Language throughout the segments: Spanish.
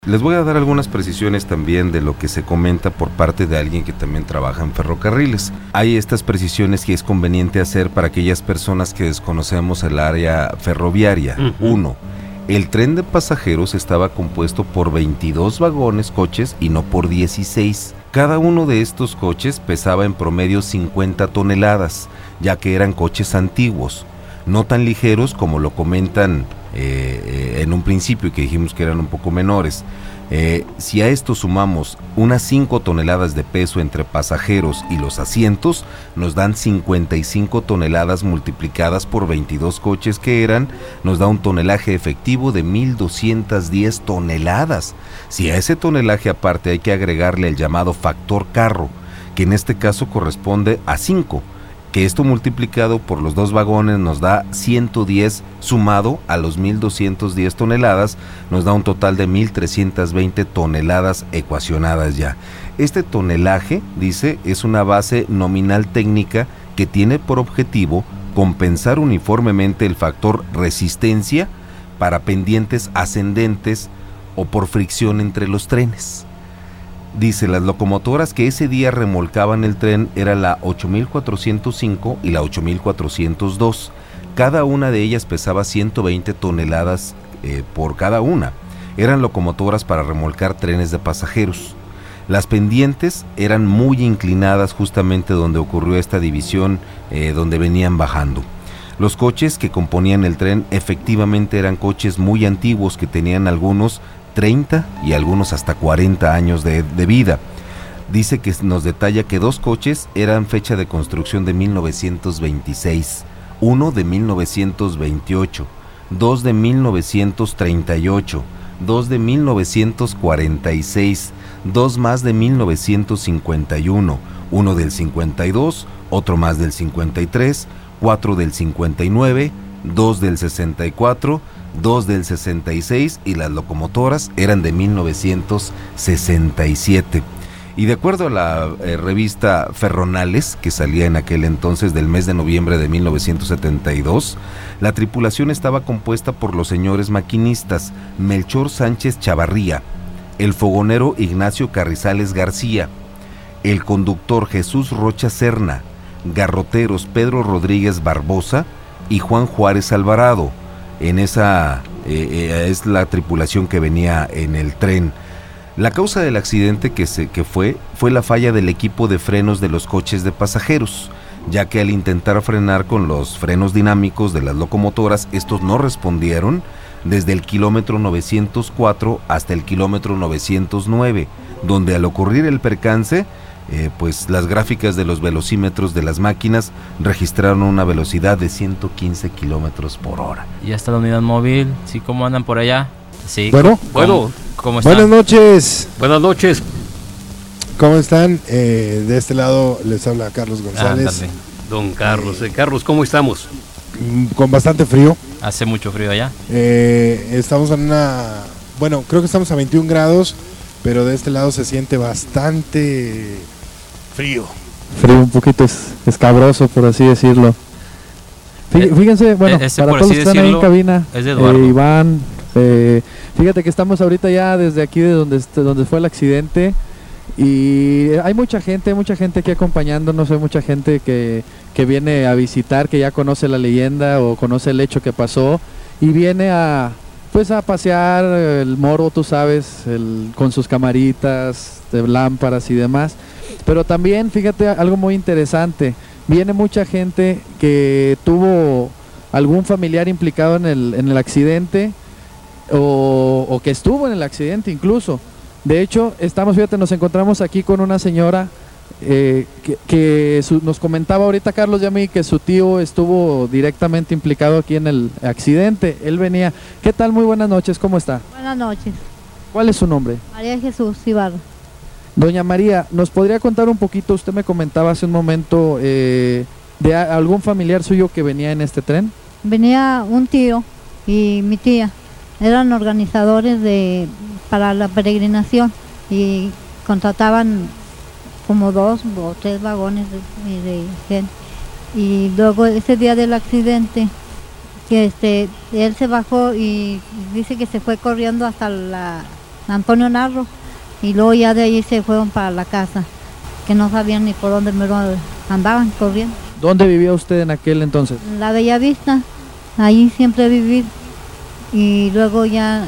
Les voy a dar algunas precisiones también de lo que se comenta por parte de alguien que también trabaja en ferrocarriles. Hay estas precisiones que es conveniente hacer para aquellas personas que desconocemos el área ferroviaria. 1. El tren de pasajeros estaba compuesto por 22 vagones, coches, y no por 16. Cada uno de estos coches pesaba en promedio 50 toneladas, ya que eran coches antiguos, no tan ligeros como lo comentan en un principio, y que dijimos que eran un poco menores. Si a esto sumamos unas 5 toneladas de peso entre pasajeros y los asientos, nos dan 55 toneladas multiplicadas por 22 coches que eran, nos da un tonelaje efectivo de 1,210 toneladas. Si a ese tonelaje aparte hay que agregarle el llamado factor carro, que en este caso corresponde a 5, que esto multiplicado por los 2 vagones nos da 110, sumado a los 1,210 toneladas, nos da un total de 1,320 toneladas ecuacionadas ya. Este tonelaje, dice, es una base nominal técnica que tiene por objetivo compensar uniformemente el factor resistencia para pendientes ascendentes o por fricción entre los trenes. Dice, las locomotoras que ese día remolcaban el tren era la 8405 y la 8402. Cada una de ellas pesaba 120 toneladas por cada una. Eran locomotoras para remolcar trenes de pasajeros. Las pendientes eran muy inclinadas justamente donde ocurrió esta división, donde venían bajando. Los coches que componían el tren efectivamente eran coches muy antiguos que tenían algunos 30 y algunos hasta 40 años de vida. Dice que nos detalla que 2 coches eran fecha de construcción de 1926, uno de 1928, 2 de 1938, 2 de 1946, 2 más de 1951, uno del 52, otro más del 53, 4 del 59, 2 del 64, 2 del 66 y las locomotoras eran de 1967. Y de acuerdo a la revista Ferronales, que salía en aquel entonces del mes de noviembre de 1972, la tripulación estaba compuesta por los señores maquinistas Melchor Sánchez Chavarría, el fogonero Ignacio Carrizales García, el conductor Jesús Rocha Serna, garroteros Pedro Rodríguez Barbosa y Juan Juárez Alvarado. En esa es la tripulación que venía en el tren. La causa del accidente que fue la falla del equipo de frenos de los coches de pasajeros, ya que al intentar frenar con los frenos dinámicos de las locomotoras, estos no respondieron desde el kilómetro 904 hasta el kilómetro 909, donde al ocurrir el percance, pues las gráficas de los velocímetros de las máquinas registraron una velocidad de 115 kilómetros por hora. Ya está la unidad móvil, ¿sí? ¿Cómo andan por allá? Sí. Bueno, ¿Cómo están? Buenas noches. Buenas noches. ¿Cómo están? De este lado les habla Carlos González. Don Carlos. Carlos, ¿cómo estamos? Con bastante frío. Hace mucho frío allá. Estamos en bueno, creo que estamos a 21 grados, pero de este lado se siente bastante frío. Frío, un poquito escabroso, por así decirlo. Fíjense, bueno, para todos los que están ahí en cabina, es de Eduardo. Iván, fíjate que estamos ahorita ya desde aquí de donde fue el accidente, y hay mucha gente aquí acompañándonos, hay mucha gente que viene a visitar, que ya conoce la leyenda o conoce el hecho que pasó, y viene a pasear el Moro, tú sabes, con sus camaritas de lámparas y demás. Pero también, fíjate, algo muy interesante, viene mucha gente que tuvo algún familiar implicado en el accidente o que estuvo en el accidente incluso. De hecho, nos encontramos aquí con una señora nos comentaba ahorita Carlos y a mí que su tío estuvo directamente implicado aquí en el accidente. Él venía. ¿Qué tal? Muy buenas noches, ¿cómo está? Buenas noches. ¿Cuál es su nombre? María Jesús Ibarra. Doña María, ¿nos podría contar un poquito? Usted me comentaba hace un momento de algún familiar suyo que venía en este tren. Venía un tío y mi tía. Eran organizadores para la peregrinación y contrataban como 2 o 3 vagones de gente. Y luego ese día del accidente, que él se bajó y dice que se fue corriendo hasta Antonio Narro, y luego ya de ahí se fueron para la casa, que no sabían ni por dónde andaban corriendo. ¿Dónde vivía usted en aquel entonces? En la Bellavista, ahí siempre viví. Y luego ya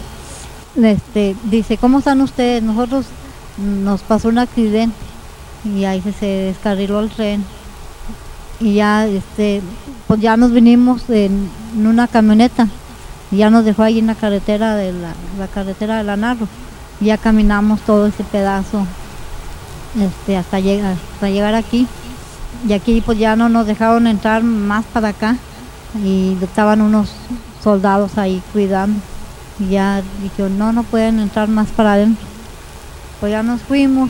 dice, ¿cómo están ustedes? Nosotros nos pasó un accidente y ahí se descarriló el tren. Y ya pues ya nos vinimos en una camioneta y ya nos dejó ahí en la carretera de la carretera de la Narro. Y ya caminamos todo ese pedazo hasta llegar aquí. Y aquí pues ya no nos dejaron entrar más para acá y estaban unos soldados ahí cuidando. Y ya dijeron, no pueden entrar más para adentro. Pues ya nos fuimos,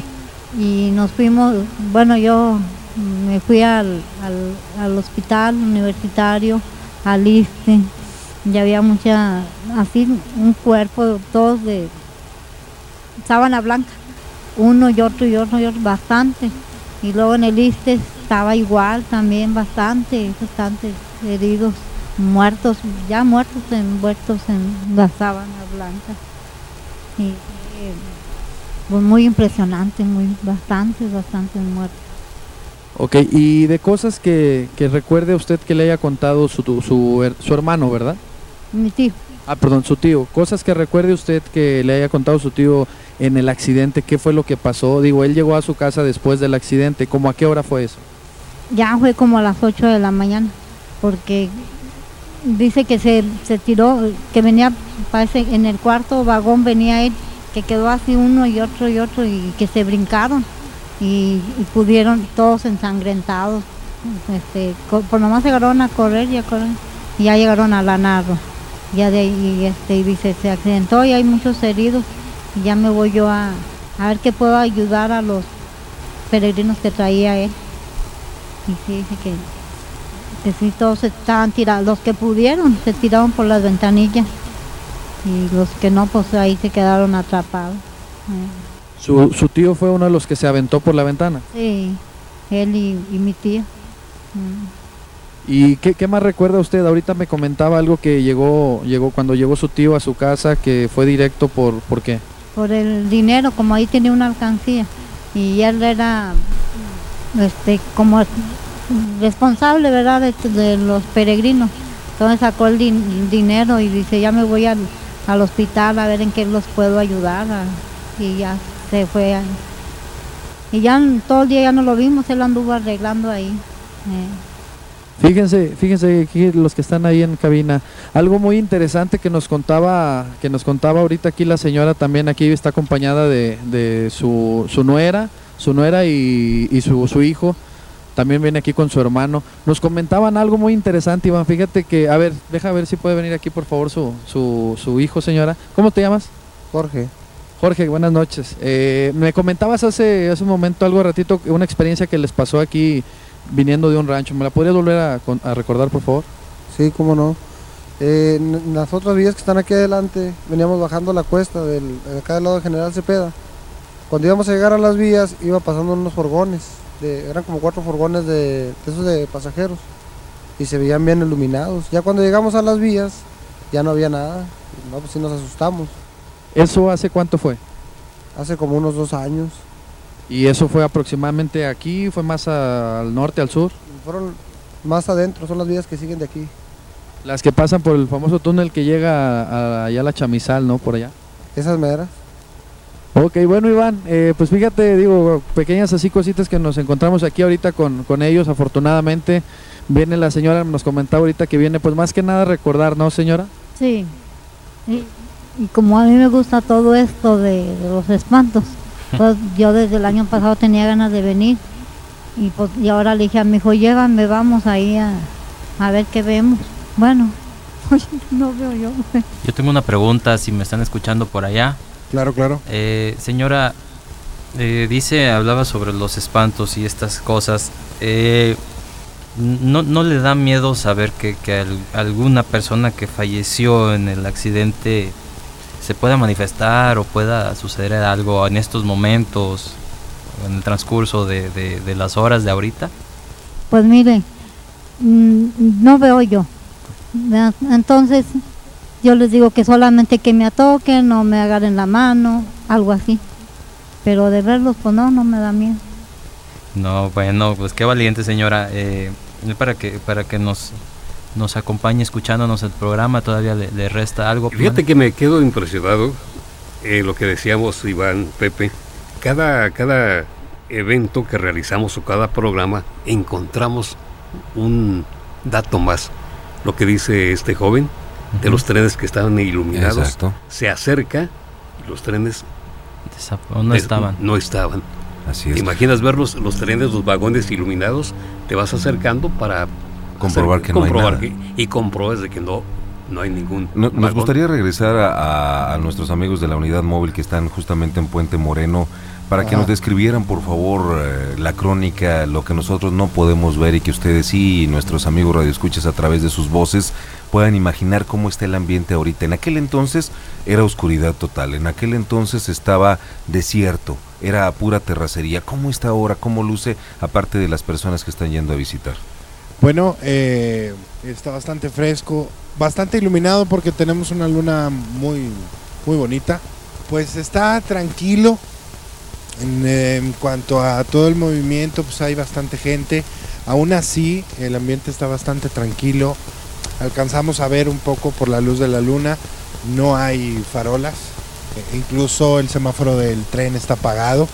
bueno, yo me fui al hospital universitario, al ISSSTE, ya había así un cuerpo, todos de sábana blanca, uno y otro, bastante. Y luego en el ISSSTE estaba igual también, bastante heridos, muertos, ya envueltos en la sábana blanca. Y pues muy impresionante, bastante muertos. Ok, y de cosas que recuerde usted que le haya contado su hermano, ¿verdad? Mi tío. Ah, perdón, su tío. Cosas que recuerde usted que le haya contado su tío en el accidente, ¿qué fue lo que pasó? Digo, él llegó a su casa después del accidente, ¿cómo a qué hora fue eso? Ya fue como a las 8 de la mañana, porque dice que se tiró, que venía, parece en el cuarto vagón venía él, que quedó así uno y otro y que se brincaron y pudieron todos ensangrentados, por nomás llegaron a correr y ya llegaron a la Narro, ya de ahí dice se accidentó y hay muchos heridos y ya me voy yo a ver qué puedo ayudar a los peregrinos que traía él. Y sí, dice que sí, todos estaban tirados, los que pudieron se tiraron por las ventanillas y los que no, pues ahí se quedaron atrapados. ¿Su tío fue uno de los que se aventó por la ventana? Sí, él y mi tía. ¿Y qué más recuerda usted? Ahorita me comentaba algo que llegó cuando llegó su tío a su casa, que fue directo ¿por qué? Por el dinero, como ahí tenía una alcancía y él era como responsable, ¿verdad?, de los peregrinos. Entonces sacó el dinero y dice, ya me voy al hospital a ver en qué los puedo ayudar. Y ya se fue. Y ya todo el día ya no lo vimos, él anduvo arreglando ahí. Fíjense aquí los que están ahí en cabina, algo muy interesante que nos contaba ahorita aquí la señora, también aquí está acompañada de su nuera y su hijo, también viene aquí con su hermano. Nos comentaban algo muy interesante, Iván, fíjate que, a ver, deja ver si puede venir aquí por favor su hijo, señora. ¿Cómo te llamas? Jorge, buenas noches. Me comentabas hace un momento, algo ratito, una experiencia que les pasó aquí viniendo de un rancho. ¿Me la podrías volver a recordar, por favor? Sí, cómo no. En las otras vías que están aquí adelante, veníamos bajando la cuesta de acá del lado de General Cepeda. Cuando íbamos a llegar a las vías, iba pasando unos furgones, eran como 4 furgones de esos de pasajeros, y se veían bien iluminados. Ya cuando llegamos a las vías, ya no había nada. No, pues sí nos asustamos. ¿Eso hace cuánto fue? Hace como unos 2 años. ¿Y eso fue aproximadamente aquí? ¿Fue más al norte, al sur? Fueron más adentro, son las vías que siguen de aquí. Las que pasan por el famoso túnel que llega allá a la Chamizal, ¿no? Por allá. Esas meras. Ok, bueno, Iván, pues fíjate, digo, pequeñas así cositas que nos encontramos aquí ahorita con ellos, afortunadamente. Viene la señora, nos comentaba ahorita que viene, pues más que nada recordar, ¿no, señora? Sí, y como a mí me gusta todo esto de los espantos, pues yo desde el año pasado tenía ganas de venir y ahora le dije a mi hijo, llévame, vamos ahí a ver qué vemos. Bueno, no veo yo. Yo tengo una pregunta, si me están escuchando por allá. Claro. Señora, hablaba sobre los espantos y estas cosas. ¿No le da miedo saber que alguna persona que falleció en el accidente se pueda manifestar o pueda suceder algo en estos momentos, en el transcurso de las horas de ahorita? Pues mire, no veo yo. Entonces yo les digo que solamente que me atoquen o me agarren la mano algo así. Pero de verlos, pues no me da miedo. No, bueno, pues qué valiente, señora. Para que nos acompañe escuchándonos el programa, todavía le resta algo. Fíjate que me quedo impresionado lo que decíamos, Iván, Pepe. Cada evento que realizamos o cada programa encontramos un dato más. Lo que dice este joven de los trenes que estaban iluminados. Exacto. Se acerca y los trenes no estaban. No estaban. Así es. ¿Te imaginas ver los trenes, los vagones iluminados? Te vas acercando para Comprobar que no hay nada. Y compruebas de que no hay ningún Nos vagón. gustaría regresar a nuestros amigos de la unidad móvil que están justamente en Puente Moreno para que nos describieran, por favor, la crónica, lo que nosotros no podemos ver y que ustedes sí, y nuestros amigos radioescuchas a través de sus voces, puedan imaginar cómo está el ambiente ahorita. En aquel entonces era oscuridad total, en aquel entonces estaba desierto, era pura terracería. ¿Cómo está ahora? ¿Cómo luce, aparte de las personas que están yendo a visitar? Bueno, está bastante fresco, bastante iluminado porque tenemos una luna muy bonita. Pues está tranquilo. En cuanto a todo el movimiento, pues hay bastante gente. Aún así, el ambiente está bastante tranquilo. Alcanzamos a ver un poco por la luz de la luna. No hay farolas. Incluso el semáforo del tren está apagado.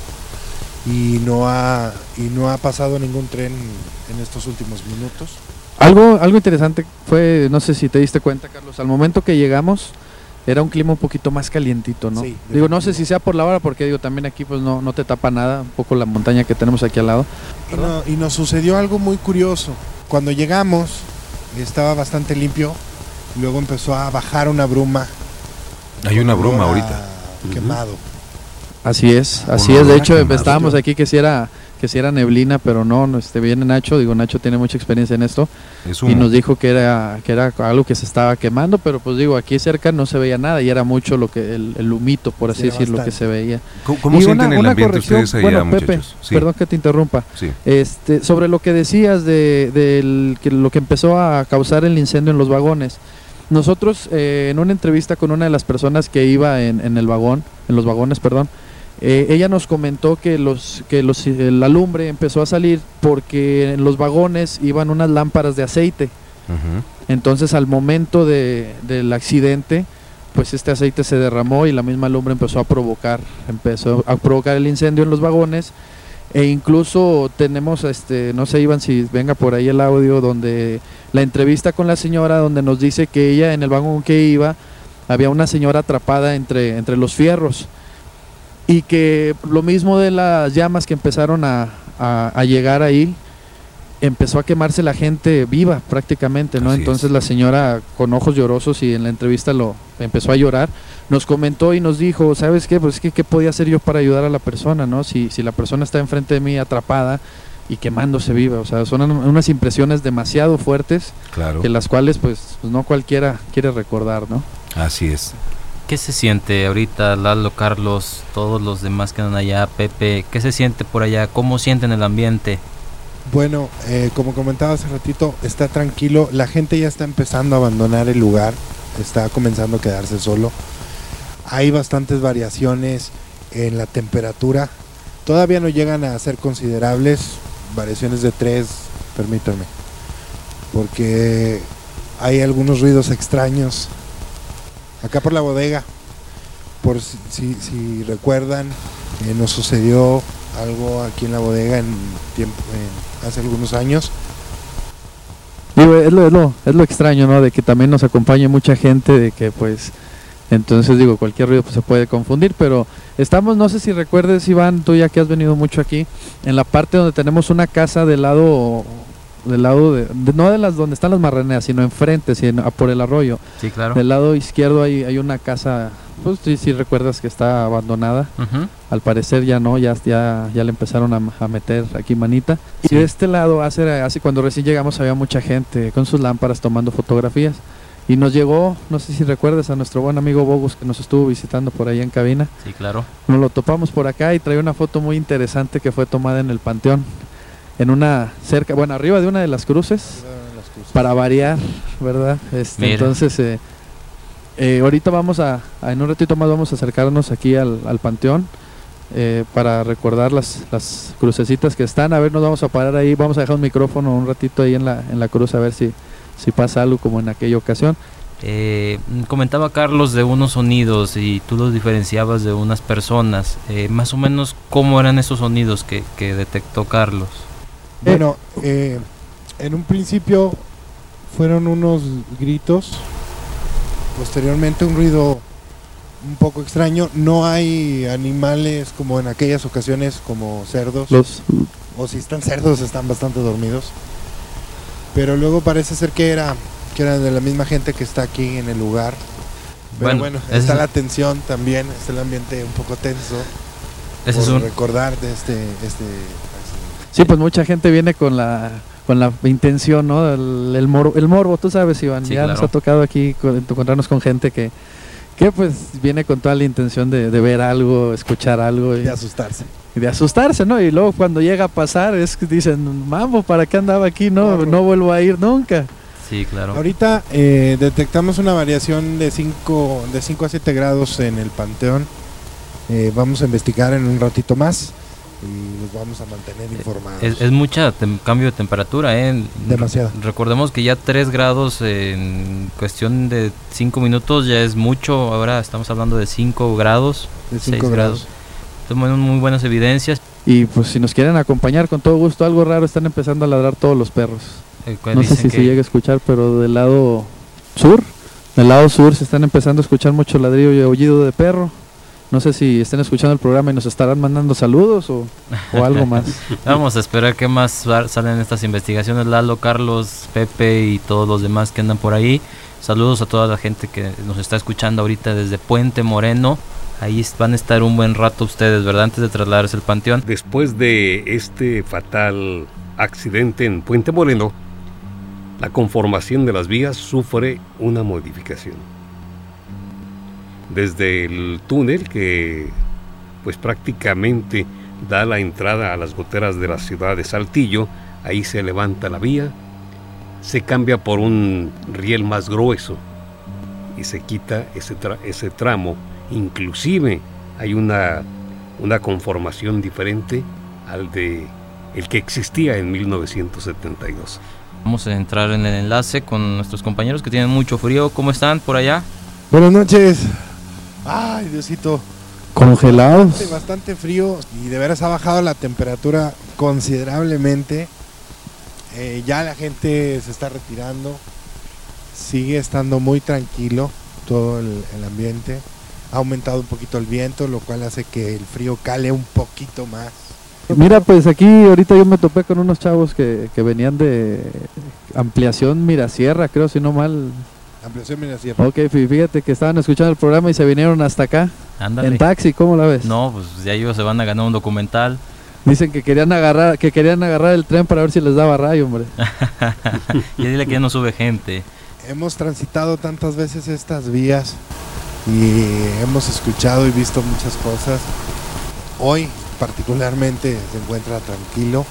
Y no ha pasado ningún tren en estos últimos minutos. Algo interesante fue, no sé si te diste cuenta, Carlos, al momento que llegamos era un clima un poquito más calientito, ¿no? Sí, digo, no sé si sea por la hora, porque digo, también aquí pues no te tapa nada, un poco la montaña que tenemos aquí al lado. Y nos sucedió algo muy curioso. Cuando llegamos estaba bastante limpio, luego empezó a bajar una bruma. Hay una bruma ahorita. Quemado. Así es. De hecho, estábamos aquí que si era neblina, pero no, viene Nacho, Nacho tiene mucha experiencia en esto, y nos dijo que era algo que se estaba quemando, pero pues aquí cerca no se veía nada y era mucho lo que el humito, por así decirlo, bastante. Que se veía. ¿Cómo sienten el ambiente ustedes allá, muchachos? Pepe, sí. Perdón que te interrumpa. Sí. Sobre lo que decías de lo que empezó a causar el incendio en los vagones. Nosotros en una entrevista con una de las personas que iba en los vagones, ella nos comentó que la lumbre empezó a salir porque en los vagones iban unas lámparas de aceite. Uh-huh. Entonces al momento del accidente, pues este aceite se derramó y la misma lumbre empezó a provocar el incendio en los vagones. E incluso tenemos, no sé, Iván, si venga por ahí el audio, donde la entrevista con la señora, donde nos dice que ella en el vagón que iba, había una señora atrapada entre los fierros. Y que lo mismo de las llamas que empezaron a llegar ahí, empezó a quemarse la gente viva prácticamente, ¿no? Entonces la señora con ojos llorosos, y en la entrevista lo empezó a llorar, nos comentó y nos dijo, ¿sabes qué? Pues ¿qué podía hacer yo para ayudar a la persona, ¿no? Si la persona está enfrente de mí atrapada y quemándose viva, o sea, son unas impresiones demasiado fuertes, claro, que las cuales pues no cualquiera quiere recordar, ¿no? Así es. ¿Qué se siente ahorita, Lalo, Carlos, todos los demás que andan allá, Pepe? ¿Qué se siente por allá? ¿Cómo sienten el ambiente? Bueno, como comentaba hace ratito, está tranquilo. La gente ya está empezando a abandonar el lugar, está comenzando a quedarse solo. Hay bastantes variaciones en la temperatura. Todavía no llegan a ser considerables, variaciones de 3, permítanme, porque hay algunos ruidos extraños. Acá por la bodega, por si recuerdan, nos sucedió algo aquí en la bodega hace algunos años. Es lo extraño, ¿no? De que también nos acompañe mucha gente, de que pues, entonces cualquier ruido pues se puede confundir, pero estamos, no sé si recuerdes, Iván, tú ya que has venido mucho aquí, en la parte donde tenemos una casa del lado no de las donde están las marraneras, sino enfrente, por el arroyo. Sí, claro. Del lado izquierdo hay una casa, pues sí recuerdas que está abandonada. Uh-huh. Al parecer ya no, ya le empezaron a meter aquí manita. Sí. Y de este lado, hace cuando recién llegamos, había mucha gente con sus lámparas tomando fotografías. Y nos llegó, no sé si recuerdas, a nuestro buen amigo Bogus, que nos estuvo visitando por ahí en cabina. Sí, claro. Nos lo topamos por acá y trae una foto muy interesante que fue tomada en el Panteón. Arriba de una de las cruces, para variar, ¿verdad? Entonces, Ahorita en un ratito más vamos a acercarnos aquí al panteón para recordar las crucecitas que están. A ver, nos vamos a parar ahí, vamos a dejar un micrófono un ratito ahí en la cruz a ver si pasa algo como en aquella ocasión. Comentaba Carlos de unos sonidos y tú los diferenciabas de unas personas. Más o menos, ¿cómo eran esos sonidos que detectó Carlos? Bueno, en un principio fueron unos gritos, posteriormente un ruido un poco extraño. No hay animales como en aquellas ocasiones, como cerdos, o si están cerdos están bastante dormidos, pero luego parece ser que eran de la misma gente que está aquí en el lugar. Pero bueno, está la tensión también, está el ambiente un poco tenso por recordar de este accidente. Sí, pues mucha gente viene con la intención, ¿no? El morbo, tú sabes, Iván. Sí, ya claro. Nos ha tocado aquí encontrarnos con gente que pues viene con toda la intención de ver algo, escuchar algo. De asustarse. Y de asustarse, ¿no? Y luego cuando llega a pasar es que dicen, mambo, ¿para qué andaba aquí? No vuelvo a ir nunca. Sí, claro. Ahorita detectamos una variación de 5 a 7 grados en el panteón. Vamos a investigar en un ratito más y los vamos a mantener informados. Es mucha cambio de temperatura, Demasiado. Recordemos que ya 3 grados en cuestión de 5 minutos ya es mucho. Ahora estamos hablando de 5 grados. De 5 grados. Tenemos muy buenas evidencias. Y pues si nos quieren acompañar, con todo gusto. Algo raro, están empezando a ladrar todos los perros. No sé si se llega a escuchar, pero del lado sur se están empezando a escuchar mucho ladrillo y aullido de perro. No sé si estén escuchando el programa y nos estarán mandando saludos o algo más. Vamos a esperar qué más salen estas investigaciones. Lalo, Carlos, Pepe y todos los demás que andan por ahí. Saludos a toda la gente que nos está escuchando ahorita desde Puente Moreno. Ahí van a estar un buen rato ustedes, ¿verdad? Antes de trasladarse al panteón. Después de este fatal accidente en Puente Moreno, la conformación de las vías sufre una modificación. Desde el túnel que pues prácticamente da la entrada a las goteras de la ciudad de Saltillo, ahí se levanta la vía, se cambia por un riel más grueso y se quita ese tramo. Inclusive hay una conformación diferente al de el que existía en 1972. Vamos a entrar en el enlace con nuestros compañeros que tienen mucho frío. ¿Cómo están por allá? Buenas noches. Ay, Diosito. Congelados. Bastante frío y de veras ha bajado la temperatura considerablemente. Ya la gente se está retirando. Sigue estando muy tranquilo todo el ambiente. Ha aumentado un poquito el viento, lo cual hace que el frío cale un poquito más. Mira, pues aquí ahorita yo me topé con unos chavos que venían de Ampliación Mirasierra, creo, si no mal. Ampliación Mirasierra. Ok, fíjate que estaban escuchando el programa y se vinieron hasta acá. Ándale. En taxi, ¿cómo la ves? No, pues ya ellos se van a ganar un documental. Dicen que querían agarrar el tren para ver si les daba rayo, hombre. Y dile que ya no sube gente. Hemos transitado tantas veces estas vías y hemos escuchado y visto muchas cosas. Hoy particularmente se encuentra tranquilo.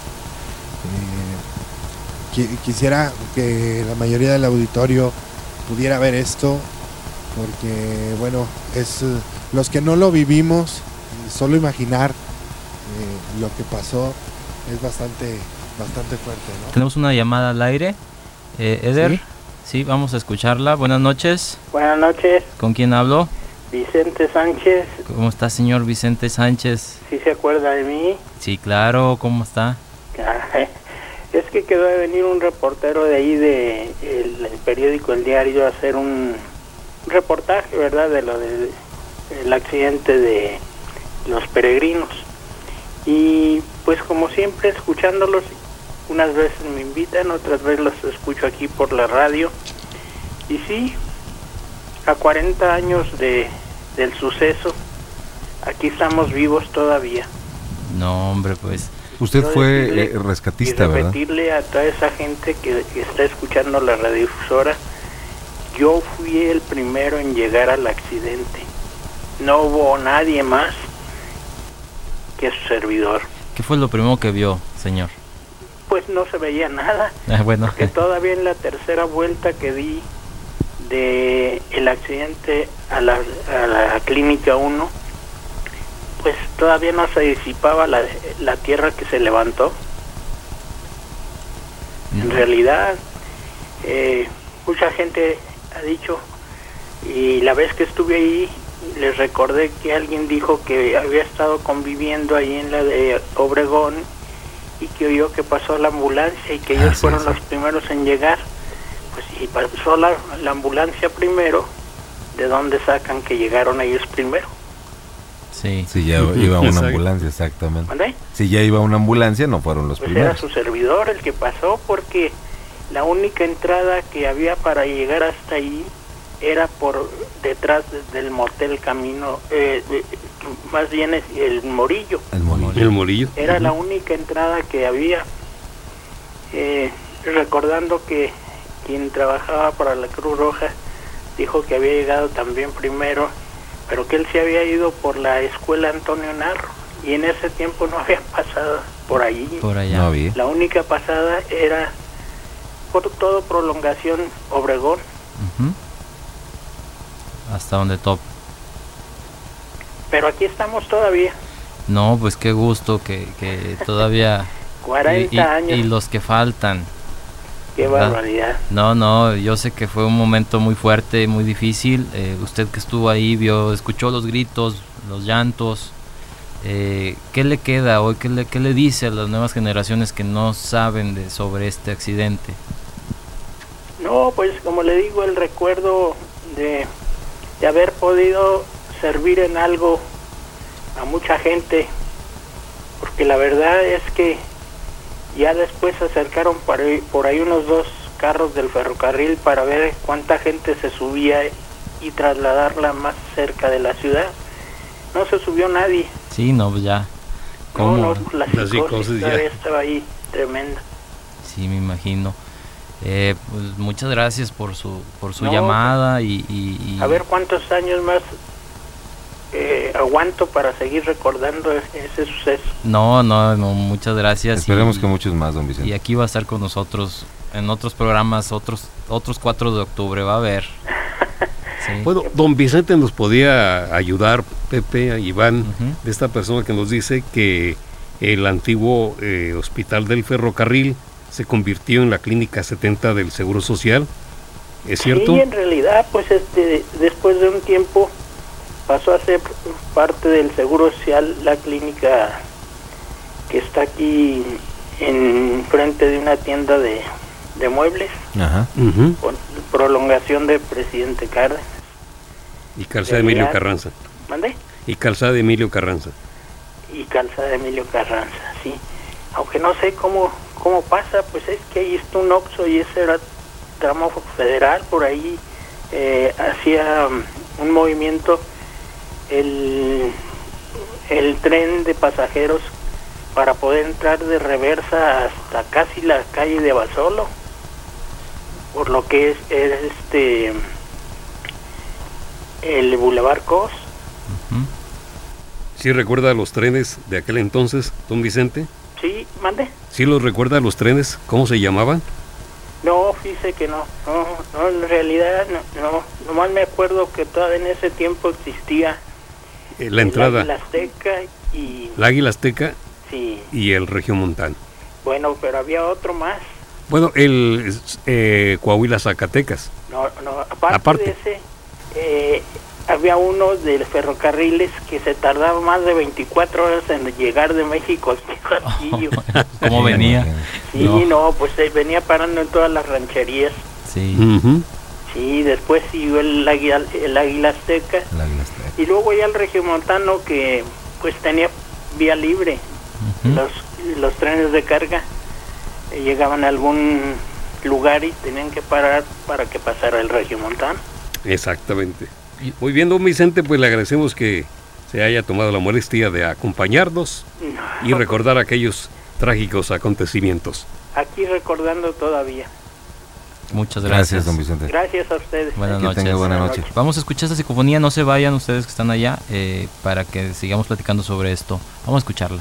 Quisiera que la mayoría del auditorio pudiera ver esto, porque bueno, es los que no lo vivimos, solo imaginar lo que pasó es bastante fuerte, ¿no? Tenemos una llamada al aire. Eder, ¿Sí? Vamos a escucharla. Buenas noches. Buenas noches. ¿Con quién hablo? Vicente Sánchez. ¿Cómo está, señor Vicente Sánchez? ¿Sí se acuerda de mí? Sí, claro. ¿Cómo está? Es que quedó de venir un reportero de ahí del periódico El Diario a hacer un reportaje, ¿verdad? De lo del accidente de los peregrinos. Y pues como siempre, escuchándolos, unas veces me invitan, otras veces los escucho aquí por la radio. Y sí, a 40 años del suceso, aquí estamos vivos todavía. No, hombre, pues... Usted fue rescatista, ¿verdad? Y repetirle a toda esa gente que está escuchando la radiodifusora, yo fui el primero en llegar al accidente. No hubo nadie más que su servidor. ¿Qué fue lo primero que vio, señor? Pues no se veía nada. Bueno. Porque todavía en la tercera vuelta que di, de el accidente a la clínica 1, pues todavía no se disipaba la tierra que se levantó. En realidad, mucha gente ha dicho, y la vez que estuve ahí, les recordé que alguien dijo que había estado conviviendo ahí en la de Obregón y que oyó que pasó la ambulancia y que ellos fueron los primeros en llegar. Pues si pasó la ambulancia primero, ¿de dónde sacan que llegaron ellos primero? Sí. Si ya iba una ambulancia, exactamente. ¿Vale? Si ya iba una ambulancia, no fueron los Pues primeros. era su servidor el que pasó, porque la única entrada que había para llegar hasta ahí era por detrás del motel Camino, más bien es el Morillo. El Morillo. Era la única entrada que había. Recordando que quien trabajaba para la Cruz Roja dijo que había llegado también primero, pero que él se había ido por la escuela Antonio Narro, y en ese tiempo no había pasado por allí. Por allá. No había. La única pasada era por todo prolongación Obregón. Ujú. Hasta donde top. Pero aquí estamos todavía, No, pues qué gusto que todavía 40 años. y los que faltan. Qué ¿verdad? barbaridad. No, yo sé que fue un momento muy fuerte, muy difícil. Usted que estuvo ahí, escuchó los gritos, los llantos. ¿Qué le queda hoy? ¿Qué le dice a las nuevas generaciones que no saben sobre este accidente? No, pues como le digo, el recuerdo de haber podido servir en algo a mucha gente, porque la verdad es que ya después se acercaron por ahí unos 2 carros del ferrocarril para ver cuánta gente se subía y trasladarla más cerca de la ciudad. No se subió nadie. Sí, no, pues ya. No, ¿Cómo? la psicosis ya. todavía estaba ahí, tremenda. Sí, me imagino. Pues muchas gracias por su No, llamada y A ver cuántos años más aguanto para seguir recordando ese suceso. No, muchas gracias. Esperemos que muchos más, don Vicente. Y aquí va a estar con nosotros en otros programas, otros 4 de octubre, va a haber. Sí. Bueno, don Vicente nos podía ayudar, Pepe, Iván, Ujú. de esta persona que nos dice que el antiguo hospital del ferrocarril se convirtió en la clínica 70 del Seguro Social. ¿Es cierto? Sí, en realidad, pues después de un tiempo pasó a ser parte del Seguro Social, la clínica que está aquí en frente de una tienda de muebles, Ajá. Ujú. con prolongación de Presidente Cárdenas. Y calzada de Emilio Realidad. Carranza. ¿Mande? Y calzada de Emilio Carranza. Y calzada de Emilio Carranza, sí. Aunque no sé cómo pasa, pues es que ahí está un Oxxo y ese era tramo federal, por ahí hacía un movimiento el tren de pasajeros para poder entrar de reversa hasta casi la calle de Basolo, por lo que es el Boulevard Cos. Ujú. ¿Sí recuerda los trenes de aquel entonces, don Vicente? Sí, mande. ¿Sí los recuerda los trenes? ¿Cómo se llamaban? No, fíjese que no, en realidad no, nomás me acuerdo que todavía en ese tiempo existía La entrada, el Azteca y la Águila Azteca sí, y el Regiomontano. bueno, pero había otro más. Bueno, el Coahuila Zacatecas. No, aparte Aparte. de ese, había uno de ferrocarriles que se tardaba más de 24 horas en llegar de México a Saltillo. ¿Cómo venía? Sí, no, pues venía parando en todas las rancherías. Sí. Ujú. Sí, después siguió el Águila Azteca. La Águila Azteca. Y luego ya el Regiomontano, que pues tenía vía libre. Ujú. Los trenes de carga llegaban a algún lugar y tenían que parar para que pasara el Regiomontano. Exactamente. Muy bien, don Vicente, pues le agradecemos que se haya tomado la molestia de acompañarnos y recordar aquellos trágicos acontecimientos. Aquí recordando todavía. Muchas gracias. Gracias, don Vicente. Gracias a ustedes. Buenas Que noches. tenga buena Buenas noche. noches. Vamos a escuchar esta psicofonía, no se vayan ustedes que están allá, para que sigamos platicando sobre esto. Vamos a escucharla.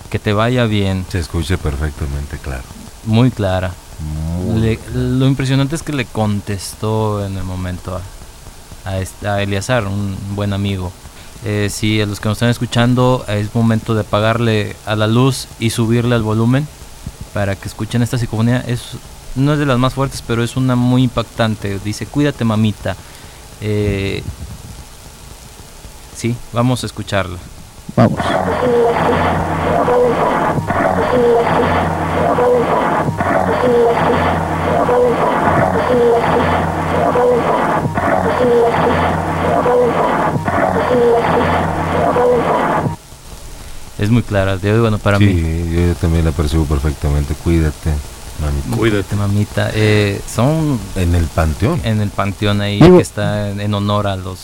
que te vaya bien. Se escucha perfectamente claro. Muy clara. Muy Lo impresionante es que le contestó en el momento a Eleazar, un buen amigo. Sí, a los que nos están escuchando, es momento de apagarle a la luz y subirle al volumen para que escuchen esta psicofonía. No es de las más fuertes, pero es una muy impactante. Dice, cuídate, mamita. Sí, vamos a escucharla. Vamos. Es muy clara, bueno, para mí. Sí, yo también la percibo perfectamente. Cuídate, mamita. Cuídate, mamita. Son en el panteón. En el panteón ahí, digo, que está en honor a los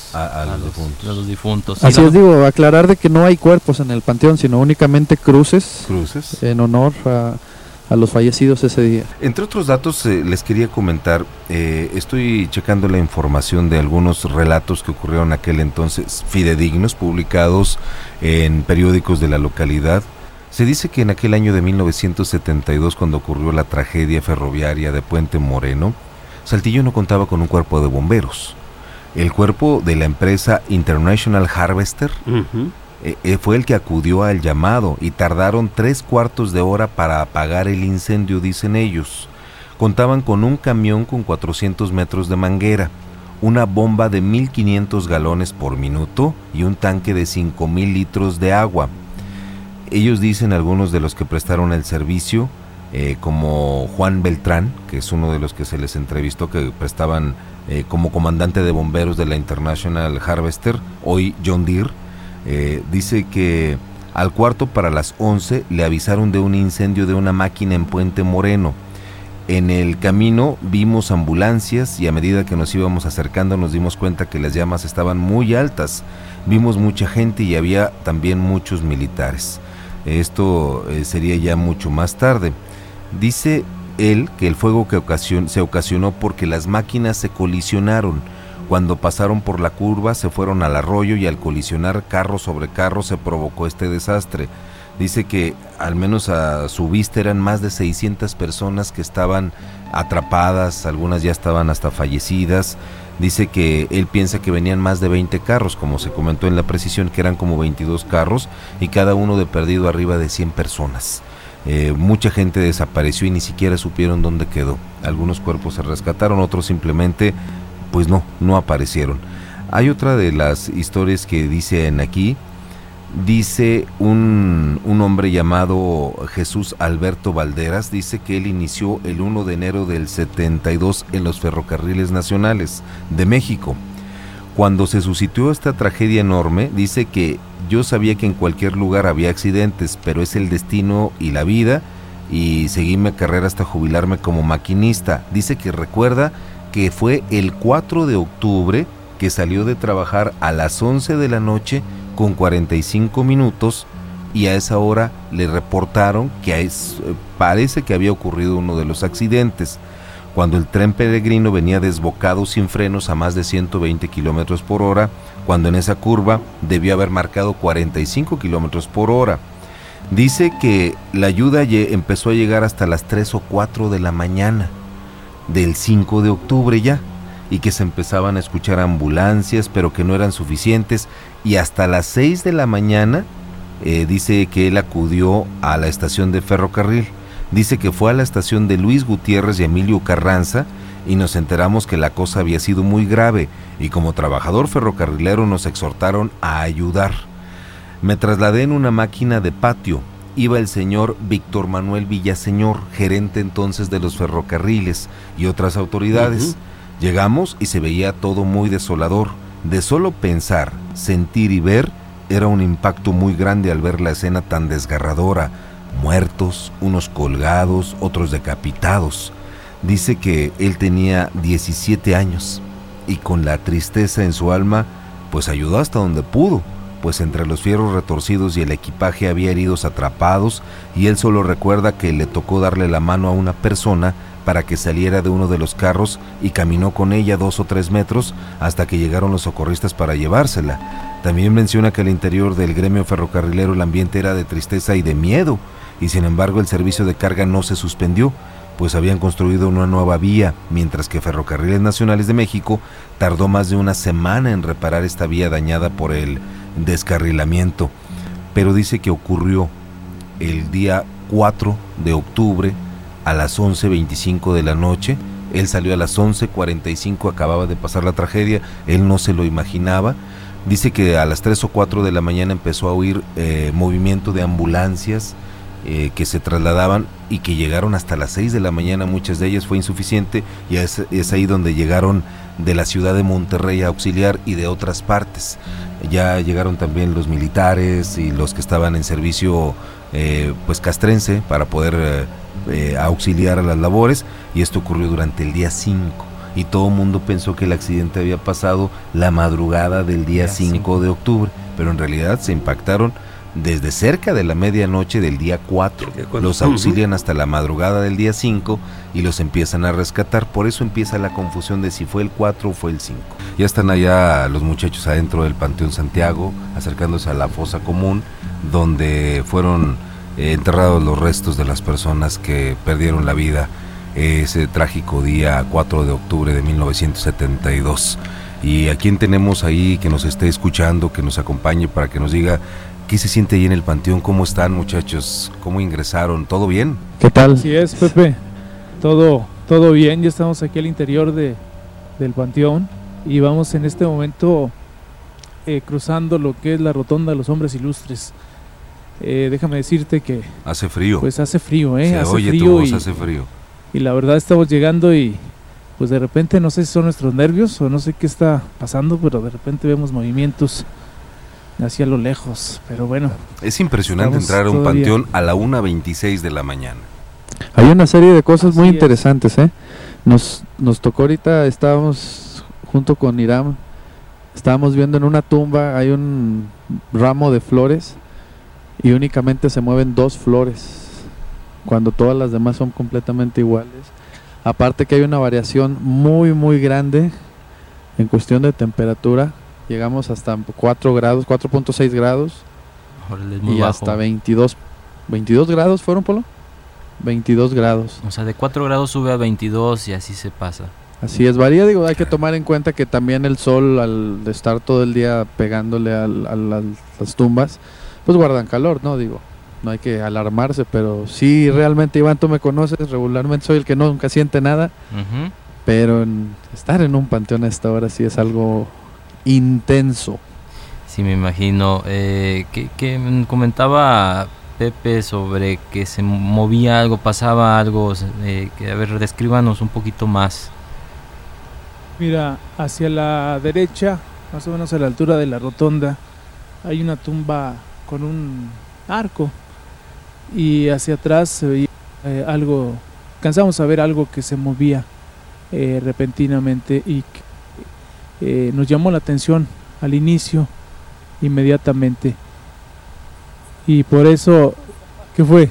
difuntos. Así es, digo, aclarar de que no hay cuerpos en el panteón, sino únicamente cruces. En honor a los fallecidos ese día. Entre otros datos, les quería comentar, estoy checando la información de algunos relatos que ocurrieron aquel entonces, fidedignos, publicados en periódicos de la localidad. Se dice que en aquel año de 1972, cuando ocurrió la tragedia ferroviaria de Puente Moreno, Saltillo no contaba con un cuerpo de bomberos. El cuerpo de la empresa International Harvester fue el que acudió al llamado y tardaron 3/4 de hora para apagar el incendio, dicen ellos. Contaban con un camión con 400 metros de manguera, una bomba de 1.500 galones por minuto y un tanque de 5.000 litros de agua. Ellos dicen, algunos de los que prestaron el servicio, como Juan Beltrán, que es uno de los que se les entrevistó, que prestaban como comandante de bomberos de la International Harvester, hoy John Deere, dice que al 11:15 le avisaron de un incendio de una máquina en Puente Moreno. En el camino vimos ambulancias y a medida que nos íbamos acercando nos dimos cuenta que las llamas estaban muy altas. Vimos mucha gente y había también muchos militares. Esto sería ya mucho más tarde. Dice él que el fuego se ocasionó porque las máquinas se colisionaron. Cuando pasaron por la curva se fueron al arroyo y al colisionar carro sobre carro se provocó este desastre. Dice que al menos a su vista eran más de 600 personas que estaban atrapadas, algunas ya estaban hasta fallecidas. Dice que él piensa que venían más de 20 carros, como se comentó en la precisión, que eran como 22 carros y cada uno de perdido arriba de 100 personas. Mucha gente desapareció y ni siquiera supieron dónde quedó. Algunos cuerpos se rescataron, otros simplemente pues no aparecieron. Hay otra de las historias que dicen aquí. Dice un hombre llamado Jesús Alberto Valderas, dice que él inició el 1 de enero del 72 en los ferrocarriles nacionales de México. Cuando se suscitó esta tragedia enorme, dice que yo sabía que en cualquier lugar había accidentes, pero es el destino y la vida, y seguí mi carrera hasta jubilarme como maquinista. Dice que recuerda que fue el 4 de octubre que salió de trabajar a las 11 de la noche con 45 minutos y a esa hora le reportaron que parece que había ocurrido uno de los accidentes, cuando el tren peregrino venía desbocado sin frenos a más de 120 kilómetros por hora, cuando en esa curva debió haber marcado 45 kilómetros por hora. Dice que la ayuda empezó a llegar hasta las 3 o 4 de la mañana del 5 de octubre ya, y que se empezaban a escuchar ambulancias, pero que no eran suficientes, y hasta las 6 de la mañana dice que él acudió a la estación de ferrocarril. Dice que fue a la estación de Luis Gutiérrez y Emilio Carranza y nos enteramos que la cosa había sido muy grave, y como trabajador ferrocarrilero nos exhortaron a ayudar. Me trasladé en una máquina de patio. Iba el señor Víctor Manuel Villaseñor, gerente entonces de los ferrocarriles, y otras autoridades. Llegamos y se veía todo muy desolador. De solo pensar, sentir y ver, era un impacto muy grande al ver la escena tan desgarradora. Muertos, unos colgados, otros decapitados. Dice que él tenía 17 años y con la tristeza en su alma, pues ayudó hasta donde pudo, pues entre los fierros retorcidos y el equipaje había heridos atrapados, y él solo recuerda que le tocó darle la mano a una persona para que saliera de uno de los carros y caminó con ella 2 o 3 metros hasta que llegaron los socorristas para llevársela. También menciona que al interior del gremio ferrocarrilero el ambiente era de tristeza y de miedo, y sin embargo el servicio de carga no se suspendió, pues habían construido una nueva vía, mientras que Ferrocarriles Nacionales de México tardó más de una semana en reparar esta vía dañada por el descarrilamiento. Pero dice que ocurrió el día 4 de octubre a las 11:25 de la noche. Él salió a las 11:45, acababa de pasar la tragedia, él no se lo imaginaba. Dice que a las 3 o 4 de la mañana empezó a oír movimiento de ambulancias que se trasladaban y que llegaron hasta las 6 de la mañana, muchas de ellas fue insuficiente, y es ahí donde llegaron de la ciudad de Monterrey a auxiliar y de otras partes. Ya llegaron también los militares y los que estaban en servicio pues castrense para poder auxiliar a las labores, y esto ocurrió durante el día 5. Y todo el mundo pensó que el accidente había pasado la madrugada del día 5 de octubre, pero en realidad se impactaron desde cerca de la medianoche del día 4. Los auxilian hasta la madrugada del día 5 y los empiezan a rescatar. Por eso empieza la confusión de si fue el 4 o fue el 5. Ya están allá los muchachos adentro del Panteón Santiago, acercándose a la fosa común, donde fueron enterrados los restos de las personas que perdieron la vida ese trágico día 4 de octubre de 1972. Y a quien tenemos ahí que nos esté escuchando, que nos acompañe para que nos diga qué se siente ahí en el panteón. ¿Cómo están, muchachos? ¿Cómo ingresaron? ¿Todo bien? ¿Qué tal? Así es, Pepe, todo bien. Ya estamos aquí al interior del panteón y vamos en este momento cruzando lo que es la rotonda de los hombres ilustres. Déjame decirte que hace frío. Pues hace frío, Se hace oye frío tu voz, hace frío. Y la verdad estamos llegando y pues de repente no sé si son nuestros nervios o no sé qué está pasando, pero de repente vemos movimientos hacia lo lejos, pero bueno. Es impresionante entrar a un panteón a la 1:26 de la mañana. Hay una serie de cosas Así muy es. interesantes, Nos tocó ahorita, estábamos junto con Iram, estábamos viendo en una tumba, hay un ramo de flores y únicamente se mueven 2 flores, cuando todas las demás son completamente iguales. Aparte que hay una variación muy muy grande en cuestión de temperatura. Llegamos hasta 4 grados, 4.6 grados. Órale, es muy y bajo. hasta 22 grados fueron, Polo. 22 grados. O sea, de 4 grados sube a 22 y así se pasa. Así es, varía, digo, hay que tomar en cuenta que también el sol, al estar todo el día pegándole a las tumbas, pues guardan calor, ¿no? Digo, no hay que alarmarse, pero sí, realmente, Iván, tú me conoces, regularmente soy el que nunca siente nada, pero estar en un panteón a esta hora sí es algo intenso. Sí, me imagino. Que comentaba Pepe sobre que se movía algo, pasaba algo, que a ver, descríbanos un poquito más. Mira, hacia la derecha, más o menos a la altura de la rotonda, hay una tumba con un arco y hacia atrás se veía algo, alcanzamos a ver algo que se movía repentinamente y que nos llamó la atención al inicio inmediatamente, y por eso, ¿qué fue?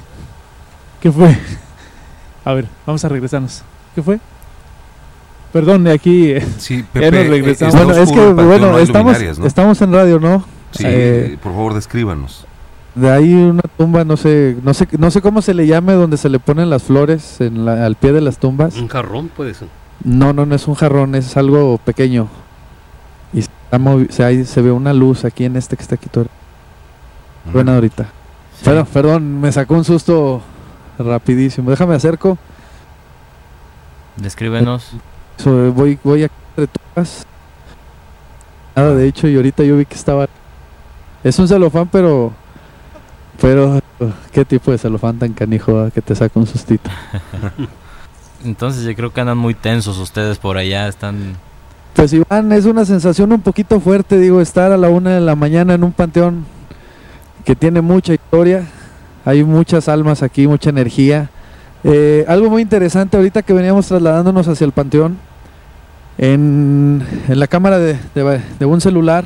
A ver, vamos a regresarnos. ¿Qué fue? Perdón, aquí sí, Pepe, ya nos regresamos. Bueno, es que no estamos en radio, ¿no? Sí, por favor, descríbanos. De ahí una tumba, no sé cómo se le llame, donde se le ponen las flores al pie de las tumbas. ¿Un jarrón puede ser? No es un jarrón, es algo pequeño. Y se ve una luz aquí en este que está aquí todo. Bueno, ahorita. Sí. Pero, perdón, me sacó un susto rapidísimo. Déjame acerco. Descríbenos. Voy aquí entre tumbas. Nada, de hecho, y ahorita yo vi que estaba... Es un celofán, pero ¿qué tipo de celofán tan canijo que te saca un sustito? Entonces yo creo que andan muy tensos ustedes por allá, están... Pues Iván, es una sensación un poquito fuerte, digo, estar a la 1 de la mañana en un panteón que tiene mucha historia, hay muchas almas aquí, mucha energía. Algo muy interesante ahorita que veníamos trasladándonos hacia el panteón, en la cámara de un celular,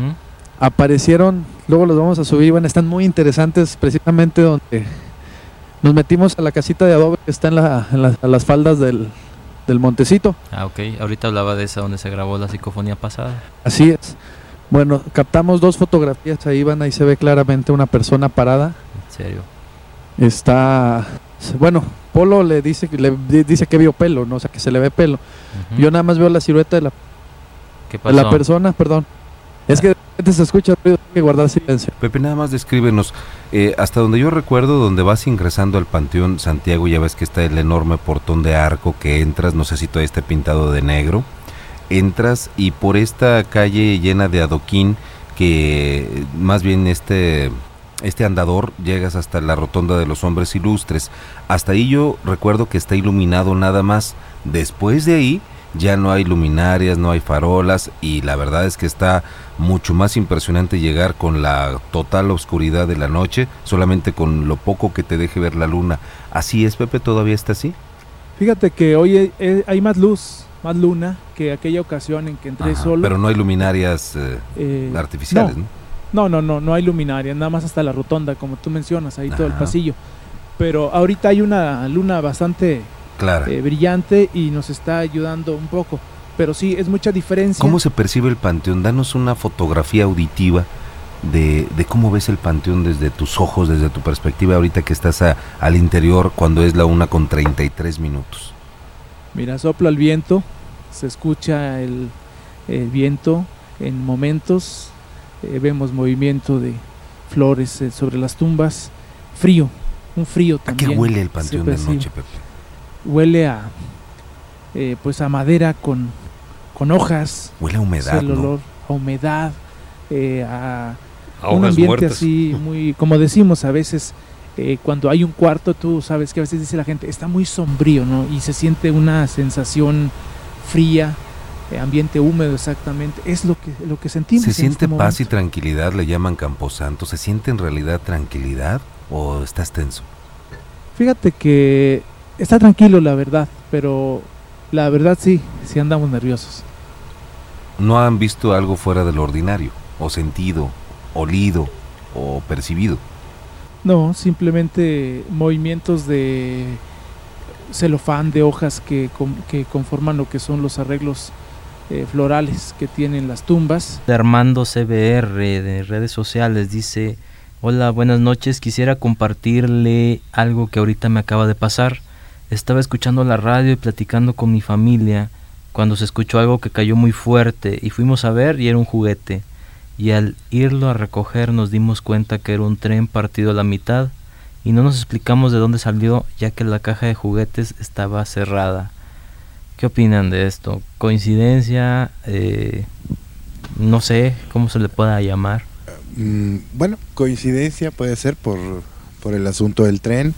aparecieron, luego los vamos a subir, Iván, están muy interesantes, precisamente donde Nos metimos a la casita de adobe que está a las faldas del montecito. Ah, ok. Ahorita hablaba de esa donde se grabó la psicofonía pasada. Así es. Bueno, captamos 2 fotografías ahí, ahí se ve claramente una persona parada. ¿En serio? Está, bueno, Polo dice que vio pelo, ¿no? O sea, que se le ve pelo. Yo nada más veo la silueta de la persona, perdón. Es que de repente se escucha ruido, hay que guardar silencio. Pepe, nada más descríbenos, hasta donde yo recuerdo, donde vas ingresando al Panteón Santiago, ya ves que está el enorme portón de arco que entras, no sé si todavía está pintado de negro, entras y por esta calle llena de adoquín, que más bien este andador, llegas hasta la rotonda de los Hombres Ilustres. Hasta ahí yo recuerdo que está iluminado nada más. Después de ahí ya no hay luminarias, no hay farolas, y la verdad es que está mucho más impresionante llegar con la total oscuridad de la noche, solamente con lo poco que te deje ver la luna. ¿Así es, Pepe? ¿Todavía está así? Fíjate que hoy hay más luz, más luna, que aquella ocasión en que entré solo. Pero no hay luminarias artificiales, ¿no? No hay luminaria, nada más hasta la rotonda, como tú mencionas, ahí todo el pasillo. Pero ahorita hay una luna bastante clara, brillante, y nos está ayudando un poco. Pero sí, es mucha diferencia. ¿Cómo se percibe el panteón? Danos una fotografía auditiva de cómo ves el panteón desde tus ojos, desde tu perspectiva, ahorita que estás al interior, cuando es la 1:33. Mira, sopla el viento, se escucha el viento en momentos. Vemos movimiento de flores sobre las tumbas. Frío, un frío también. ¿A qué huele el panteón de noche, Pepe? Huele a pues a madera con hojas. Huele a humedad, el olor, ¿no? a humedad, a un ambiente muertas. así muy, como decimos a veces, cuando hay un cuarto, tú sabes que a veces dice la gente, está muy sombrío, ¿no? Y se siente una sensación fría, ambiente húmedo, exactamente. Es lo que sentimos. ¿Se siente este paz y tranquilidad? Le llaman Camposanto. ¿Se siente en realidad tranquilidad o estás tenso? Fíjate que está tranquilo, la verdad, pero la verdad sí andamos nerviosos. ¿No han visto algo fuera de lo ordinario? ¿O sentido, olido o percibido? No, simplemente movimientos de celofán, de hojas que conforman lo que son los arreglos florales que tienen las tumbas. Armando CBR de redes sociales dice: hola, buenas noches, quisiera compartirle algo que ahorita me acaba de pasar. Estaba escuchando la radio y platicando con mi familia cuando se escuchó algo que cayó muy fuerte y fuimos a ver y era un juguete. Y al irlo a recoger nos dimos cuenta que era un tren partido a la mitad y no nos explicamos de dónde salió, ya que la caja de juguetes estaba cerrada. ¿Qué opinan de esto? ¿Coincidencia? No sé cómo se le pueda llamar. Bueno, coincidencia puede ser por el asunto del tren,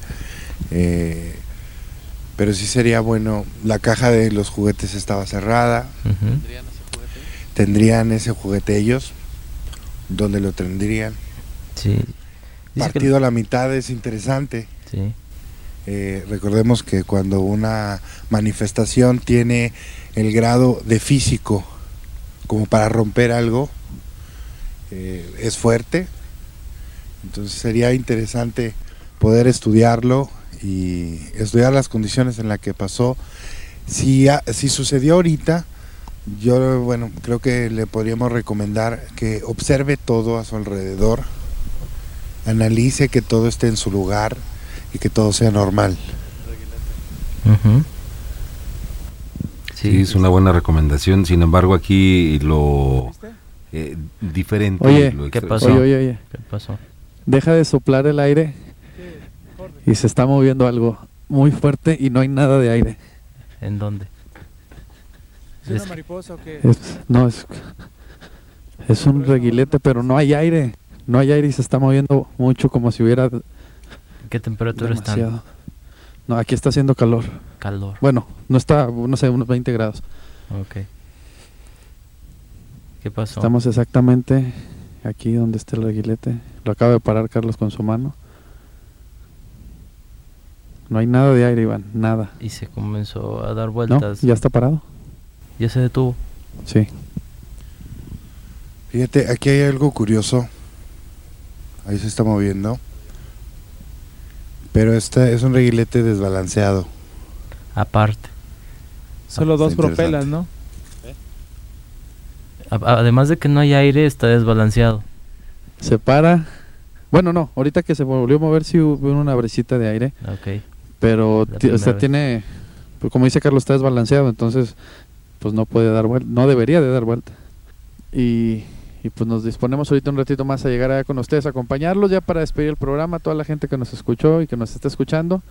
pero sí sería bueno. La caja de los juguetes estaba cerrada. ¿Tendrían ese juguete ellos? ¿Dónde lo tendrían? Sí. Partido a la mitad es interesante. Sí. Recordemos que cuando una manifestación tiene el grado de físico como para romper algo, es fuerte. Entonces sería interesante poder estudiarlo y estudiar las condiciones en las que pasó. Si sucedió ahorita, yo creo que le podríamos recomendar que observe todo a su alrededor, analice que todo esté en su lugar y que todo sea normal. Sí, es una buena recomendación. Sin embargo, aquí lo diferente. Oye, ¿qué pasó? Oye. ¿Qué pasó? Deja de soplar el aire y se está moviendo algo muy fuerte y no hay nada de aire. ¿En dónde? ¿Es una mariposa o qué? Es un reguilete, pero no hay aire. No hay aire y se está moviendo mucho, como si hubiera... ¿Qué temperatura está? No, aquí está haciendo calor. Calor. Bueno, no está, no sé, unos 20 grados. Ok. ¿Qué pasó? Estamos exactamente aquí donde está el reguilete. Lo acaba de parar Carlos con su mano. No hay nada de aire, Iván, nada. Y se comenzó a dar vueltas. ¿No? ¿Ya está parado? ¿Ya se detuvo? Sí. Fíjate, aquí hay algo curioso. Ahí se está moviendo. Pero este es un reguilete desbalanceado. Aparte. Solo dos Interesante. propelas, ¿no? Además de que no hay aire, está desbalanceado. Se para. Bueno, no, ahorita que se volvió a mover sí hubo una brisita de aire, Ok. pero La primera vez. tiene, pues como dice Carlos, está desbalanceado, entonces pues no puede dar vuelta, no debería de dar vuelta. Y pues nos disponemos ahorita un ratito más a llegar allá con ustedes, a acompañarlos ya para despedir el programa, toda la gente que nos escuchó y que nos está escuchando.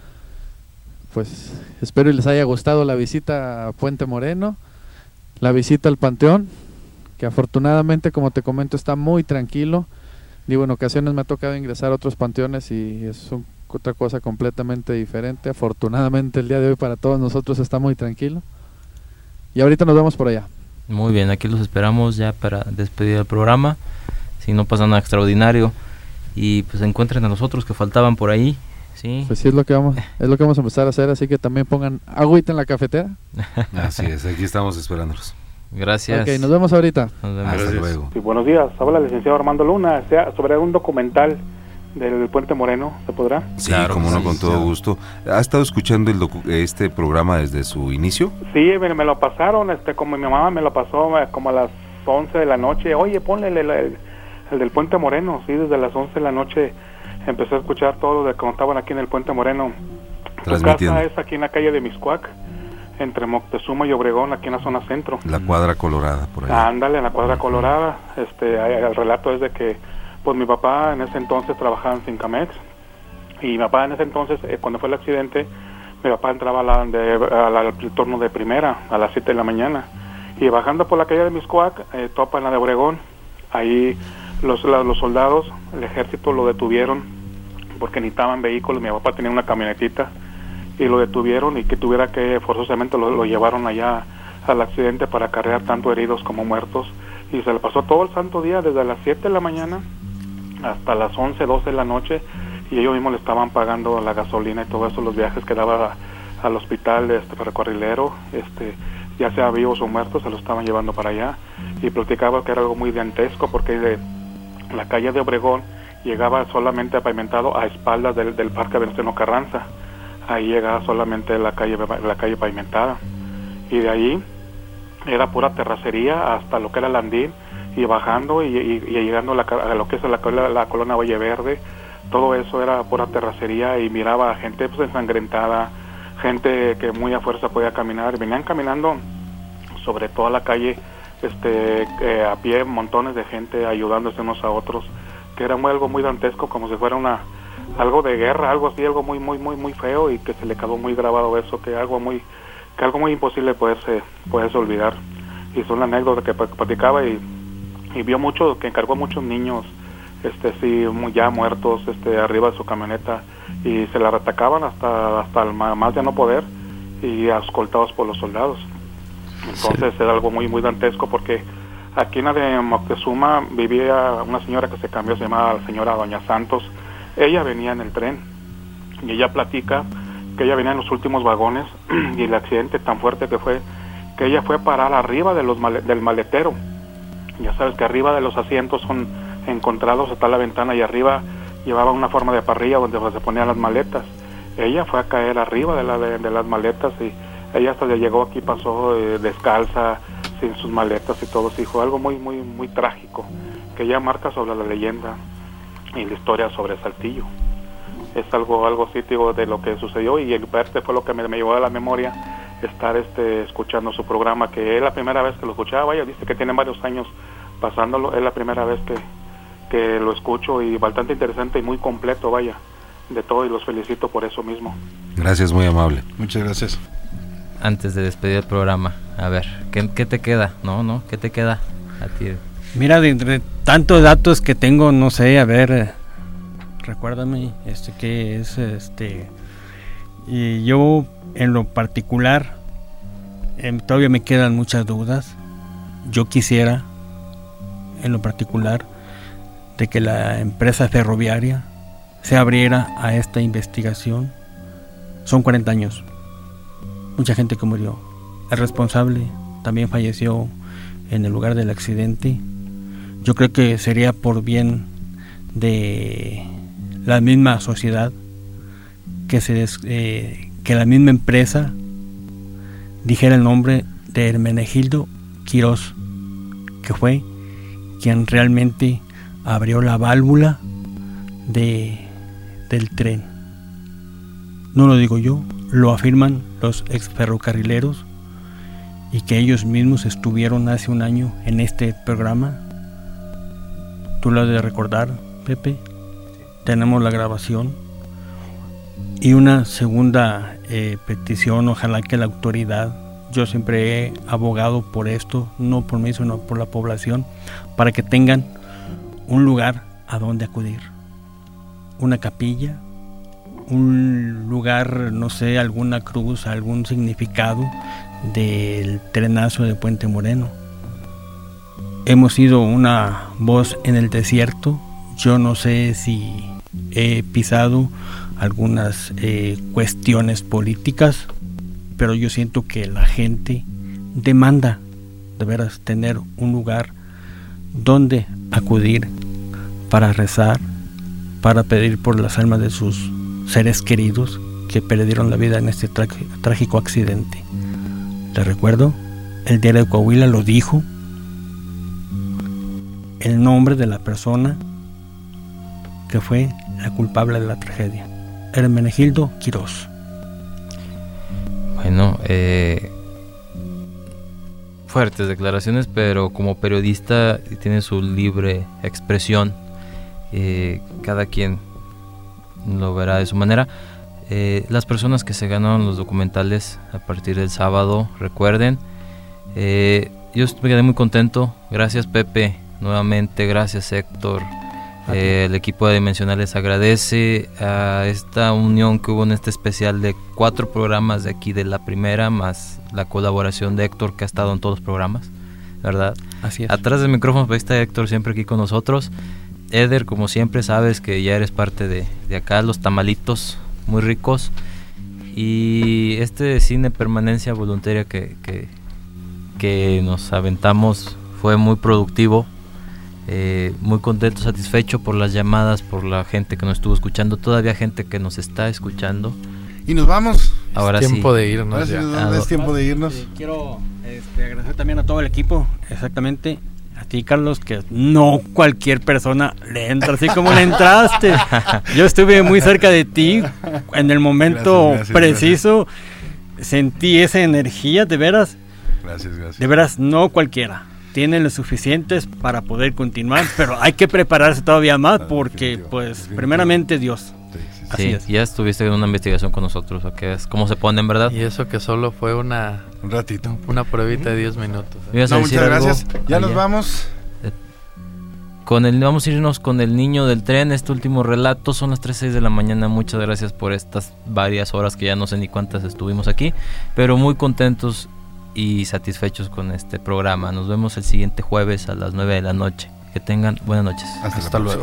Pues espero y les haya gustado la visita a Puente Moreno, la visita al Panteón, que afortunadamente, como te comento, está muy tranquilo. Digo, en ocasiones me ha tocado ingresar a otros panteones y es otra cosa completamente diferente. Afortunadamente el día de hoy para todos nosotros está muy tranquilo. Y ahorita nos vemos por allá. Muy bien, aquí los esperamos ya para despedir el programa. Si no pasa nada extraordinario. Y pues encuentren a los otros que faltaban por ahí. Sí. Pues sí, es lo que vamos a empezar a hacer, así que también pongan agüita en la cafetera. Así es, aquí estamos esperándolos. Gracias. Ok, nos vemos ahorita. Nos vemos. Hasta Gracias. luego. Sí, buenos días, habla el licenciado Armando Luna, sobre un documental del Puente Moreno, ¿se podrá? Sí, Claro, como sí, no, con todo gusto. ¿Ha estado escuchando este programa desde su inicio? Sí, me lo pasaron, como mi mamá me lo pasó como a las 11 de la noche. Oye, ponle el del Puente Moreno. Sí, desde las 11 de la noche empecé a escuchar todo lo que contaban aquí en el Puente Moreno. Tu Transmitiendo. casa es aquí en la calle de Mixcoac, entre Moctezuma y Obregón, aquí en la zona centro. La Cuadra Colorada, por ahí. Ándale, en la Cuadra Colorada. El relato es de que pues mi papá en ese entonces trabajaba en Fincamex, y mi papá en ese entonces, cuando fue el accidente, mi papá entraba al turno de primera a las 7 de la mañana, y bajando por la calle de Mixcoac, topa en la de Obregón. Ahí los soldados, el ejército lo detuvieron porque necesitaban vehículos. Mi papá tenía una camionetita y lo detuvieron, y que tuviera que forzosamente lo llevaron allá al accidente para acarrear tanto heridos como muertos, y se le pasó todo el santo día desde las 7 de la mañana hasta las 11, 12 de la noche, y ellos mismos le estaban pagando la gasolina y todo eso, los viajes que daba al hospital ferrocarrilero, ya sea vivos o muertos, se lo estaban llevando para allá. Y platicaba que era algo muy dantesco, porque de la calle de Obregón llegaba solamente pavimentado a espaldas del Parque Venustiano Carranza. Ahí llegaba solamente la calle pavimentada, y de ahí era pura terracería hasta lo que era Landín, y bajando y llegando a lo que es la colonia Valle Verde. Todo eso era pura terracería, y miraba a gente pues ensangrentada, gente que muy a fuerza podía caminar. Venían caminando sobre toda la calle, a pie, montones de gente ayudándose unos a otros, que era algo muy dantesco, como si fuera algo de guerra, algo así, algo muy muy muy muy feo, y que se le quedó muy grabado eso, que algo muy imposible poderse olvidar. Y es una anécdota que platicaba, y vio mucho, que encargó a muchos niños ya muertos arriba de su camioneta, y se la retacaban hasta el más de no poder, y escoltados por los soldados. Entonces era algo muy muy dantesco, porque aquí en la de Moctezuma vivía una señora que se cambió, se llamaba la señora Doña Santos. Ella venía en el tren, y ella platica que ella venía en los últimos vagones, y el accidente tan fuerte que fue, que ella fue a parar arriba del maletero. Ya sabes que arriba de los asientos son encontrados, está la ventana, y arriba llevaba una forma de parrilla donde se ponían las maletas. Ella fue a caer arriba de las maletas, y ella hasta llegó aquí, pasó descalza, sin sus maletas y todo. Sí, fue algo muy muy muy trágico, que ya marca sobre la leyenda y la historia sobre Saltillo. Es algo así, digo, de lo que sucedió, y el verte fue lo que me llevó a la memoria, estar escuchando su programa, que es la primera vez que lo escuchaba. Vaya, dice que tiene varios años pasándolo, es la primera vez que lo escucho, y bastante interesante y muy completo, vaya, de todo, y los felicito por eso mismo. Gracias, muy amable. Muchas gracias. Antes de despedir el programa, a ver, ¿qué te queda? No, ¿qué te queda a ti? Mira, de entre tantos datos que tengo, no sé, a ver, recuérdame, qué es, y yo en lo particular, todavía me quedan muchas dudas. Yo quisiera, en lo particular, de que la empresa ferroviaria se abriera a esta investigación. Son 40 años, mucha gente que murió. El responsable también falleció en el lugar del accidente. Yo creo que sería por bien de la misma sociedad que la misma empresa dijera el nombre de Hermenegildo Quirós, que fue quien realmente abrió la válvula del tren. No lo digo yo, lo afirman los ex ferrocarrileros, y que ellos mismos estuvieron hace un año en este programa. Tú lo has de recordar, Pepe. Tenemos la grabación. Y una segunda petición, ojalá que la autoridad, yo siempre he abogado por esto, no por mí, sino por la población, para que tengan un lugar a donde acudir. Una capilla, un lugar, no sé, alguna cruz, algún significado del trenazo de Puente Moreno. Hemos sido una voz en el desierto. Yo no sé si he pisado algunas cuestiones políticas, pero yo siento que la gente demanda de veras tener un lugar donde acudir para rezar, para pedir por las almas de sus seres queridos que perdieron la vida en este trágico accidente. Les recuerdo, el diario de Coahuila lo dijo, el nombre de la persona que fue la culpable de la tragedia, Hermenegildo Quirós. Bueno, fuertes declaraciones, pero como periodista tiene su libre expresión, cada quien lo verá de su manera. Las personas que se ganaron los documentales a partir del sábado, recuerden, yo me quedé muy contento. Gracias, Pepe, nuevamente, gracias, Héctor. El equipo de Dimensionales agradece a esta unión que hubo en este especial de 4 programas de aquí de la primera, más la colaboración de Héctor, que ha estado en todos los programas, ¿verdad? Así es. Atrás del micrófono pues, está Héctor, siempre aquí con nosotros. Eder, como siempre, sabes que ya eres parte de acá, los tamalitos muy ricos. Y este cine permanencia voluntaria que nos aventamos fue muy productivo. Muy contento, satisfecho por las llamadas, por la gente que nos estuvo escuchando, todavía gente que nos está escuchando. Y nos vamos. Ahora es tiempo sí. de irnos. Ahora sí, es tiempo de irnos. Quiero agradecer también a todo el equipo, exactamente a ti, Carlos, que no cualquier persona le entra así como le entraste. Yo estuve muy cerca de ti en el momento preciso. Sentí esa energía, de veras. Gracias. De veras, no cualquiera tienen lo suficientes para poder continuar, pero hay que prepararse todavía más porque, pues, primeramente Dios. Así es. Ya estuviste en una investigación con nosotros, ¿o qué es? ¿Cómo se ponen, verdad? Y eso que solo fue un ratito, una pruebita de 10 minutos. No, muchas gracias. Ya nos vamos. Vamos a irnos con El Niño del Tren, este último relato. Son las 3:06 de la mañana. Muchas gracias por estas varias horas que ya no sé ni cuántas estuvimos aquí, pero muy contentos y satisfechos con este programa. Nos vemos el siguiente jueves a las 9 de la noche. Que tengan buenas noches. Hasta luego.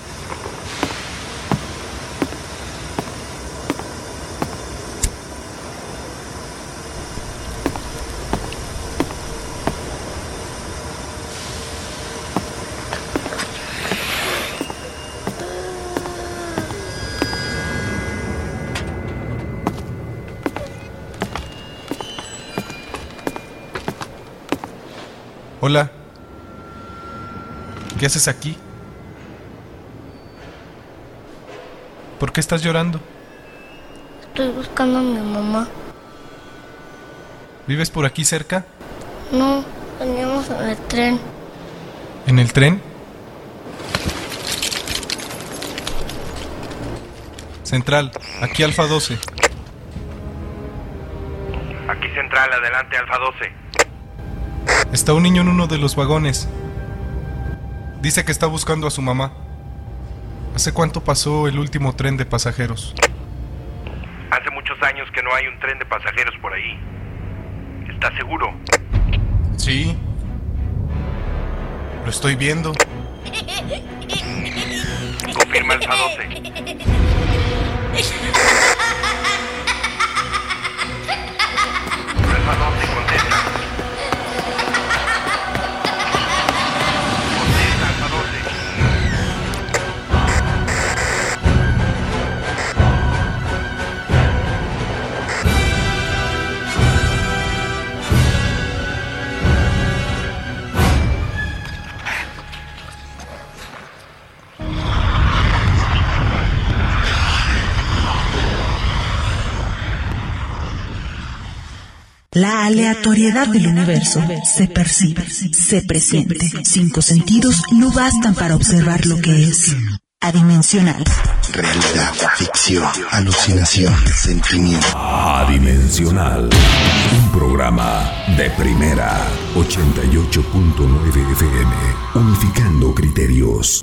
Hola. ¿Qué haces aquí? ¿Por qué estás llorando? Estoy buscando a mi mamá. ¿Vives por aquí cerca? No, veníamos en el tren. ¿En el tren? Central, aquí Alfa 12. Aquí Central, adelante Alfa 12. Está un niño en uno de los vagones. Dice que está buscando a su mamá. ¿Hace cuánto pasó el último tren de pasajeros? Hace muchos años que no hay un tren de pasajeros por ahí. ¿Estás seguro? Sí. Lo estoy viendo. Confirma Alfa 12. Alfa 12, contesta. La aleatoriedad del universo se percibe, se presiente. 5 sentidos no bastan para observar lo que es adimensional. Realidad, ficción, alucinación, sentimiento. Adimensional. Un programa de primera. 88.9 FM. Unificando criterios.